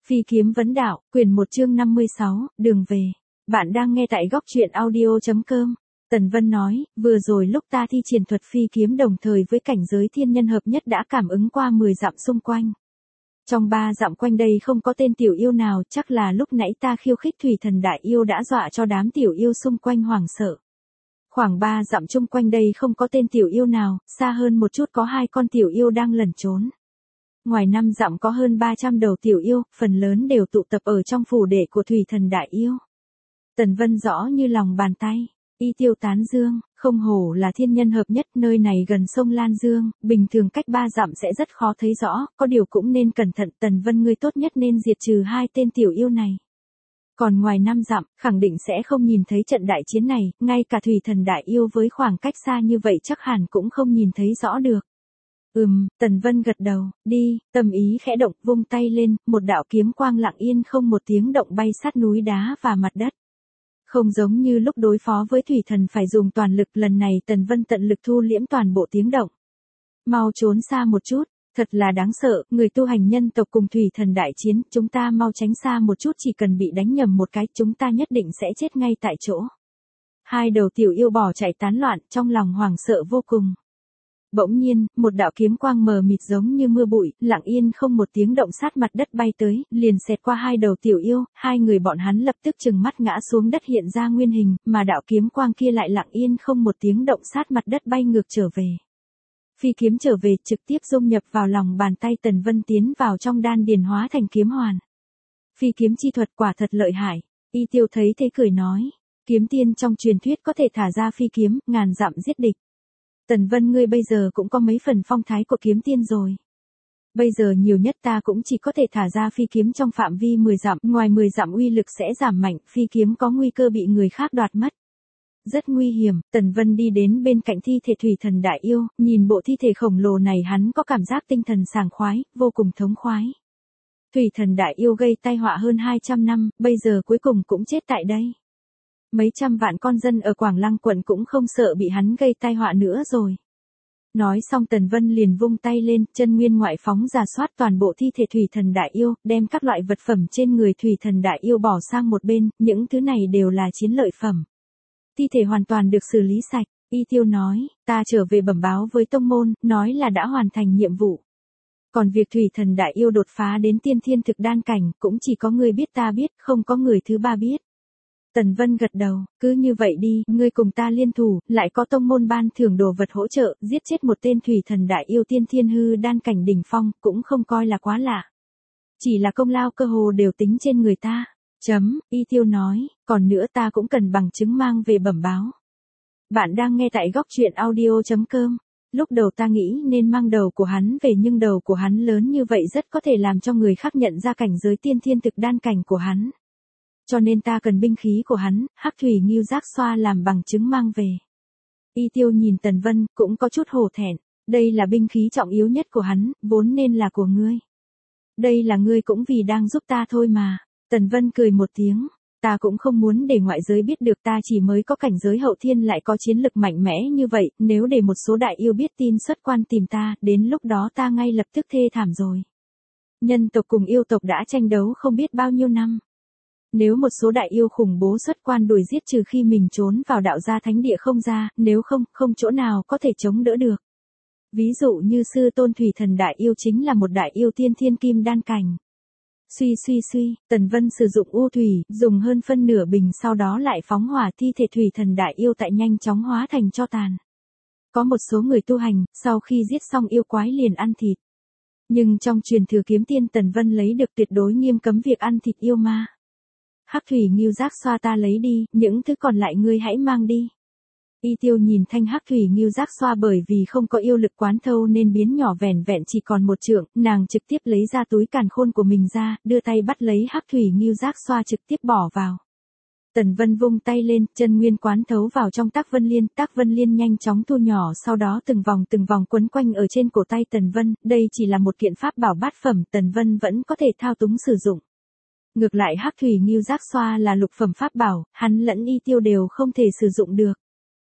Phi kiếm vấn đạo, quyển 1 chương 56, đường về. Bạn đang nghe tại góc truyện audio.com. Tần Vân nói, vừa rồi lúc ta thi triển thuật phi kiếm đồng thời với cảnh giới thiên nhân hợp nhất đã cảm ứng qua 10 dặm xung quanh. Trong 3 dặm quanh đây không có tên tiểu yêu nào, chắc là lúc nãy ta khiêu khích thủy thần đại yêu đã dọa cho đám tiểu yêu xung quanh hoảng sợ. Khoảng 3 dặm chung quanh đây không có tên tiểu yêu nào, xa hơn một chút có 2 con tiểu yêu đang lẩn trốn. Ngoài 5 dặm có hơn 300 đầu tiểu yêu, phần lớn đều tụ tập ở trong phủ đệ của thủy thần đại yêu. Tần Vân rõ như lòng bàn tay, y tiêu tán dương, không hổ là thiên nhân hợp nhất, nơi này gần sông Lan Dương, bình thường cách 3 dặm sẽ rất khó thấy rõ, có điều cũng nên cẩn thận. Tần Vân ngươi tốt nhất nên diệt trừ 2 tên tiểu yêu này. Còn ngoài 5 dặm, khẳng định sẽ không nhìn thấy trận đại chiến này, ngay cả thủy thần đại yêu với khoảng cách xa như vậy chắc hẳn cũng không nhìn thấy rõ được. Tần Vân gật đầu, đi, tâm ý khẽ động, vung tay lên, một đạo kiếm quang lặng yên không một tiếng động bay sát núi đá và mặt đất. Không giống như lúc đối phó với thủy thần phải dùng toàn lực, lần này Tần Vân tận lực thu liễm toàn bộ tiếng động. Mau trốn xa một chút, thật là đáng sợ, người tu hành nhân tộc cùng thủy thần đại chiến, chúng ta mau tránh xa một chút, chỉ cần bị đánh nhầm một cái, chúng ta nhất định sẽ chết ngay tại chỗ. 2 đầu tiểu yêu bỏ chạy tán loạn, trong lòng hoảng sợ vô cùng. Bỗng nhiên, một đạo kiếm quang mờ mịt giống như mưa bụi, lặng yên không một tiếng động sát mặt đất bay tới, liền xẹt qua 2 đầu tiểu yêu, 2 người bọn hắn lập tức trừng mắt ngã xuống đất hiện ra nguyên hình, mà đạo kiếm quang kia lại lặng yên không một tiếng động sát mặt đất bay ngược trở về. Phi kiếm trở về, trực tiếp dung nhập vào lòng bàn tay Tần Vân, tiến vào trong đan điền hóa thành kiếm hoàn. Phi kiếm chi thuật quả thật lợi hại, Y Tiêu thấy thế cười nói, kiếm tiên trong truyền thuyết có thể thả ra phi kiếm, ngàn dặm giết địch. Tần Vân ngươi bây giờ cũng có mấy phần phong thái của kiếm tiên rồi. Bây giờ nhiều nhất ta cũng chỉ có thể thả ra phi kiếm trong phạm vi 10 dặm, ngoài 10 dặm uy lực sẽ giảm mạnh, phi kiếm có nguy cơ bị người khác đoạt mất. Rất nguy hiểm. Tần Vân đi đến bên cạnh thi thể thủy thần đại yêu, nhìn bộ thi thể khổng lồ này hắn có cảm giác tinh thần sảng khoái, vô cùng thống khoái. Thủy thần đại yêu gây tai họa hơn 200 năm, bây giờ cuối cùng cũng chết tại đây. Mấy trăm vạn con dân ở Quảng Lăng quận cũng không sợ bị hắn gây tai họa nữa rồi. Nói xong Tần Vân liền vung tay lên, chân nguyên ngoại phóng rà soát toàn bộ thi thể thủy thần đại yêu, đem các loại vật phẩm trên người thủy thần đại yêu bỏ sang một bên, những thứ này đều là chiến lợi phẩm. Thi thể hoàn toàn được xử lý sạch, Y Tiêu nói, ta trở về bẩm báo với tông môn, nói là đã hoàn thành nhiệm vụ. Còn việc thủy thần đại yêu đột phá đến tiên thiên thực đan cảnh, cũng chỉ có người biết ta biết, không có người thứ ba biết. Tần Vân gật đầu, cứ như vậy đi, ngươi cùng ta liên thủ, lại có tông môn ban thưởng đồ vật hỗ trợ, giết chết một tên thủy thần đại yêu tiên thiên hư đan cảnh đỉnh phong, cũng không coi là quá lạ. Chỉ là công lao cơ hồ đều tính trên người ta. Y Tiêu nói, còn nữa ta cũng cần bằng chứng mang về bẩm báo. Bạn đang nghe tại góc truyện audio.com. Lúc đầu ta nghĩ nên mang đầu của hắn về, nhưng đầu của hắn lớn như vậy rất có thể làm cho người khác nhận ra cảnh giới tiên thiên thực đan cảnh của hắn. Cho nên ta cần binh khí của hắn, hắc thủy ngưu giác xoa làm bằng chứng mang về. Y Tiêu nhìn Tần Vân, cũng có chút hổ thẹn. Đây là binh khí trọng yếu nhất của hắn, vốn nên là của ngươi. Đây là ngươi cũng vì đang giúp ta thôi mà. Tần Vân cười một tiếng. Ta cũng không muốn để ngoại giới biết được ta chỉ mới có cảnh giới hậu thiên lại có chiến lực mạnh mẽ như vậy, nếu để một số đại yêu biết tin xuất quan tìm ta, đến lúc đó ta ngay lập tức thê thảm rồi. Nhân tộc cùng yêu tộc đã tranh đấu không biết bao nhiêu năm. Nếu một số đại yêu khủng bố xuất quan đuổi giết trừ khi mình trốn vào đạo gia thánh địa không ra, nếu không, không chỗ nào có thể chống đỡ được. Ví dụ như sư tôn thủy thần đại yêu chính là một đại yêu tiên thiên kim đan cảnh. Suy, Tần Vân sử dụng u thủy, dùng hơn phân nửa bình sau đó lại phóng hỏa, thi thể thủy thần đại yêu tại nhanh chóng hóa thành tro tàn. Có một số người tu hành, sau khi giết xong yêu quái liền ăn thịt. Nhưng trong truyền thừa kiếm tiên Tần Vân lấy được tuyệt đối nghiêm cấm việc ăn thịt yêu ma. Hắc thủy ngưu giác xoa ta lấy đi, những thứ còn lại ngươi hãy mang đi. Y Tiêu nhìn thanh hắc thủy ngưu giác xoa bởi vì không có yêu lực quán thâu nên biến nhỏ vẻn vẹn chỉ còn một trượng, nàng trực tiếp lấy ra túi càn khôn của mình ra, đưa tay bắt lấy hắc thủy ngưu giác xoa trực tiếp bỏ vào. Tần Vân vung tay lên, chân nguyên quán thấu vào trong Tác Vân Liên nhanh chóng thu nhỏ, sau đó từng vòng quấn quanh ở trên cổ tay Tần Vân, đây chỉ là một kiện pháp bảo bát phẩm, Tần Vân vẫn có thể thao túng sử dụng. Ngược lại hắc thủy ngưu giác xoa là lục phẩm pháp bảo, hắn lẫn Y Tiêu đều không thể sử dụng được.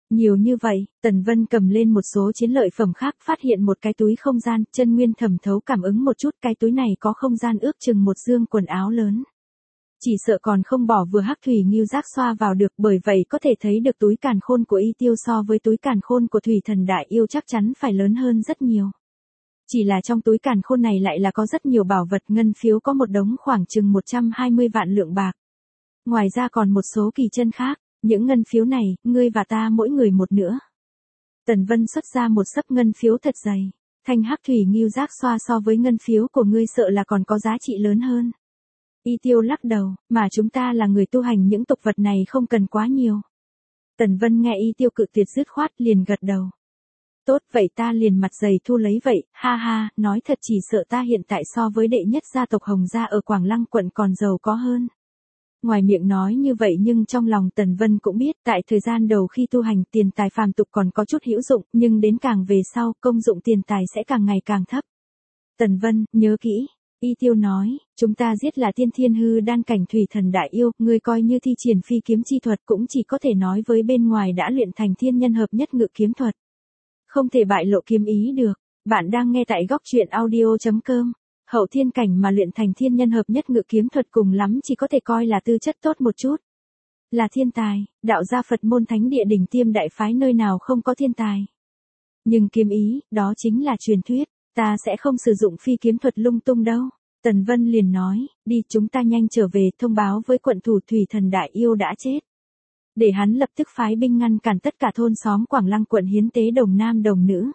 Nhiều như vậy, Tần Vân cầm lên một số chiến lợi phẩm khác, phát hiện một cái túi không gian, chân nguyên thẩm thấu cảm ứng một chút, cái túi này có không gian ước chừng một dương quần áo lớn. Chỉ sợ còn không bỏ vừa hắc thủy ngưu giác xoa vào được, bởi vậy có thể thấy được túi càn khôn của Y Tiêu so với túi càn khôn của thủy thần đại yêu chắc chắn phải lớn hơn rất nhiều. Chỉ là trong túi càn khôn này lại là có rất nhiều bảo vật, ngân phiếu có một đống khoảng chừng 120 vạn lượng bạc. Ngoài ra còn một số kỳ chân khác, những ngân phiếu này, ngươi và ta mỗi người một nữa. Tần Vân xuất ra một xấp ngân phiếu thật dày, thanh hắc thủy ngưu giác xoa so với ngân phiếu của ngươi sợ là còn có giá trị lớn hơn. Y Tiêu lắc đầu, mà chúng ta là người tu hành, những tục vật này không cần quá nhiều. Tần Vân nghe Y Tiêu cự tuyệt dứt khoát liền gật đầu. Tốt vậy ta liền mặt dày thu lấy vậy, ha ha, nói thật chỉ sợ ta hiện tại so với đệ nhất gia tộc Hồng gia ở Quảng Lăng quận còn giàu có hơn. Ngoài miệng nói như vậy nhưng trong lòng Tần Vân cũng biết tại thời gian đầu khi tu hành tiền tài phàm tục còn có chút hữu dụng, nhưng đến càng về sau công dụng tiền tài sẽ càng ngày càng thấp. Tần Vân, nhớ kỹ. Y Tiêu nói, chúng ta giết là tiên thiên hư đan cảnh thủy thần đại yêu, ngươi coi như thi triển phi kiếm chi thuật cũng chỉ có thể nói với bên ngoài đã luyện thành thiên nhân hợp nhất ngự kiếm thuật. Không thể bại lộ kiếm ý được. Bạn đang nghe tại góc truyện audio.com. Hậu thiên cảnh mà luyện thành thiên nhân hợp nhất ngự kiếm thuật cùng lắm chỉ có thể coi là tư chất tốt một chút. Là thiên tài, đạo gia Phật môn thánh địa đỉnh tiêm đại phái nơi nào không có thiên tài. Nhưng kiếm ý, đó chính là truyền thuyết, ta sẽ không sử dụng phi kiếm thuật lung tung đâu. Tần Vân liền nói, đi chúng ta nhanh trở về thông báo với quận thủ thủy thần đại yêu đã chết. Để hắn lập tức phái binh ngăn cản tất cả thôn xóm Quảng Lăng quận hiến tế đồng nam đồng nữ.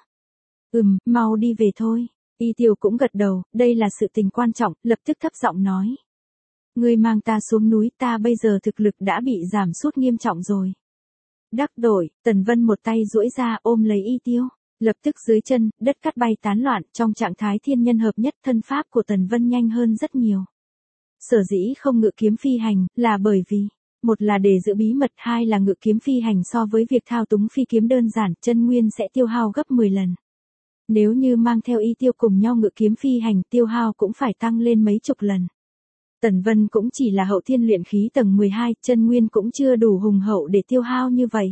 Mau đi về thôi. Y Tiêu cũng gật đầu, đây là sự tình quan trọng, lập tức thấp giọng nói. Ngươi mang ta xuống núi, ta bây giờ thực lực đã bị giảm sút nghiêm trọng rồi. Đắc đổi, Tần Vân một tay duỗi ra ôm lấy Y Tiêu, lập tức dưới chân, đất cát bay tán loạn, trong trạng thái thiên nhân hợp nhất thân pháp của Tần Vân nhanh hơn rất nhiều. Sở dĩ không ngự kiếm phi hành, là bởi vì, một là để giữ bí mật, hai là ngự kiếm phi hành so với việc thao túng phi kiếm đơn giản, chân nguyên sẽ tiêu hao gấp 10 lần. Nếu như mang theo Y Tiêu cùng nhau ngự kiếm phi hành, tiêu hao cũng phải tăng lên mấy chục lần. Tần Vân cũng chỉ là hậu thiên luyện khí tầng 12, chân nguyên cũng chưa đủ hùng hậu để tiêu hao như vậy.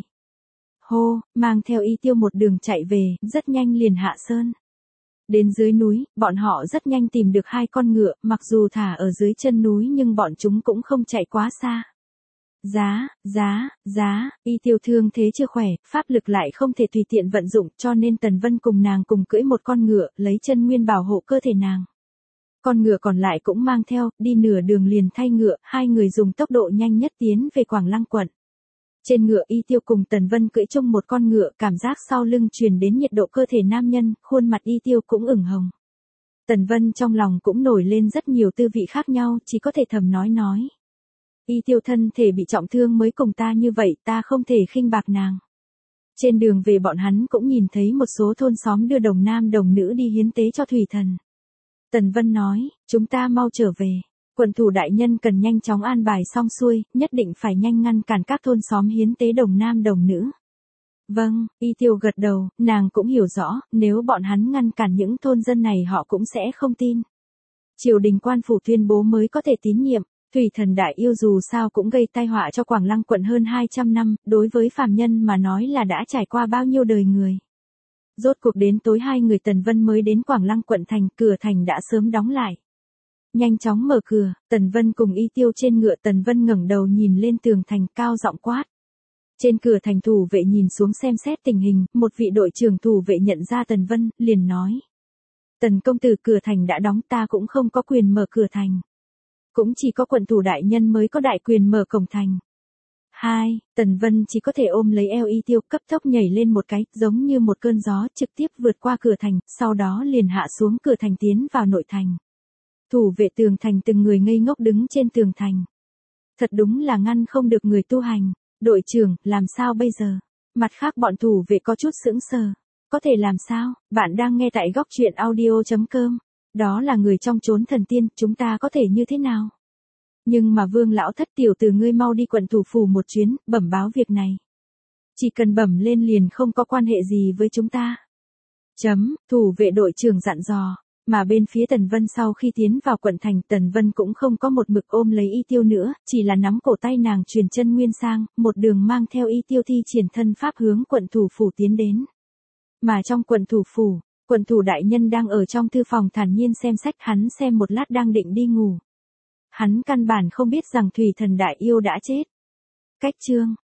Hô, mang theo Y Tiêu một đường chạy về, rất nhanh liền hạ sơn. Đến dưới núi, bọn họ rất nhanh tìm được hai con ngựa, mặc dù thả ở dưới chân núi nhưng bọn chúng cũng không chạy quá xa. Y Tiêu thương thế chưa khỏe, pháp lực lại không thể tùy tiện vận dụng, cho nên Tần Vân cùng nàng cùng cưỡi một con ngựa, lấy chân nguyên bảo hộ cơ thể nàng. Con ngựa còn lại cũng mang theo, đi nửa đường liền thay ngựa, hai người dùng tốc độ nhanh nhất tiến về Quảng Lăng quận. Trên ngựa Y Tiêu cùng Tần Vân cưỡi chung một con ngựa, cảm giác sau lưng truyền đến nhiệt độ cơ thể nam nhân, khuôn mặt Y Tiêu cũng ửng hồng. Tần Vân trong lòng cũng nổi lên rất nhiều tư vị khác nhau, chỉ có thể thầm nói. Y Tiêu thân thể bị trọng thương mới cùng ta như vậy, ta không thể khinh bạc nàng. Trên đường về bọn hắn cũng nhìn thấy một số thôn xóm đưa đồng nam đồng nữ đi hiến tế cho thủy thần. Tần Vân nói, chúng ta mau trở về. Quận thủ đại nhân cần nhanh chóng an bài xong xuôi, nhất định phải nhanh ngăn cản các thôn xóm hiến tế đồng nam đồng nữ. Vâng, Y Tiêu gật đầu, nàng cũng hiểu rõ, nếu bọn hắn ngăn cản những thôn dân này họ cũng sẽ không tin. Triều đình quan phủ tuyên bố mới có thể tín nhiệm. Thủy thần đại yêu dù sao cũng gây tai họa cho Quảng Lăng quận hơn 200 năm, đối với phàm nhân mà nói là đã trải qua bao nhiêu đời người. Rốt cuộc đến tối hai người Tần Vân mới đến Quảng Lăng quận thành, cửa thành đã sớm đóng lại. Nhanh chóng mở cửa, Tần Vân cùng Y Tiêu trên ngựa, Tần Vân ngẩng đầu nhìn lên tường thành cao giọng quát. Trên cửa thành thủ vệ nhìn xuống xem xét tình hình, một vị đội trưởng thủ vệ nhận ra Tần Vân, liền nói. Tần công tử, cửa thành đã đóng, ta cũng không có quyền mở cửa thành. Cũng chỉ có quận thủ đại nhân mới có đại quyền mở cổng thành. Tần Vân chỉ có thể ôm lấy eo Y Tiêu, cấp tốc nhảy lên một cái, giống như một cơn gió, trực tiếp vượt qua cửa thành, sau đó liền hạ xuống cửa thành tiến vào nội thành. Thủ vệ tường thành từng người ngây ngốc đứng trên tường thành. Thật đúng là ngăn không được người tu hành. Đội trưởng, làm sao bây giờ? Mặt khác bọn thủ vệ có chút sững sờ. Có thể làm sao? Bạn đang nghe tại góc truyện audio.com. Đó là người trong chốn thần tiên, chúng ta có thể như thế nào? Nhưng mà Vương lão thất, tiểu tử ngươi mau đi quận thủ phủ một chuyến, bẩm báo việc này. Chỉ cần bẩm lên liền không có quan hệ gì với chúng ta. Thủ vệ đội trưởng dặn dò. Mà bên phía Tần Vân sau khi tiến vào quận thành, Tần Vân cũng không có một mực ôm lấy Y Tiêu nữa, chỉ là nắm cổ tay nàng truyền chân nguyên sang, một đường mang theo Y Tiêu thi triển thân pháp hướng quận thủ phủ tiến đến. Mà trong quận thủ phủ, quận thủ đại nhân đang ở trong thư phòng thản nhiên xem sách, hắn xem một lát đang định đi ngủ. Hắn căn bản không biết rằng Thủy Thần đại yêu đã chết. Cách chương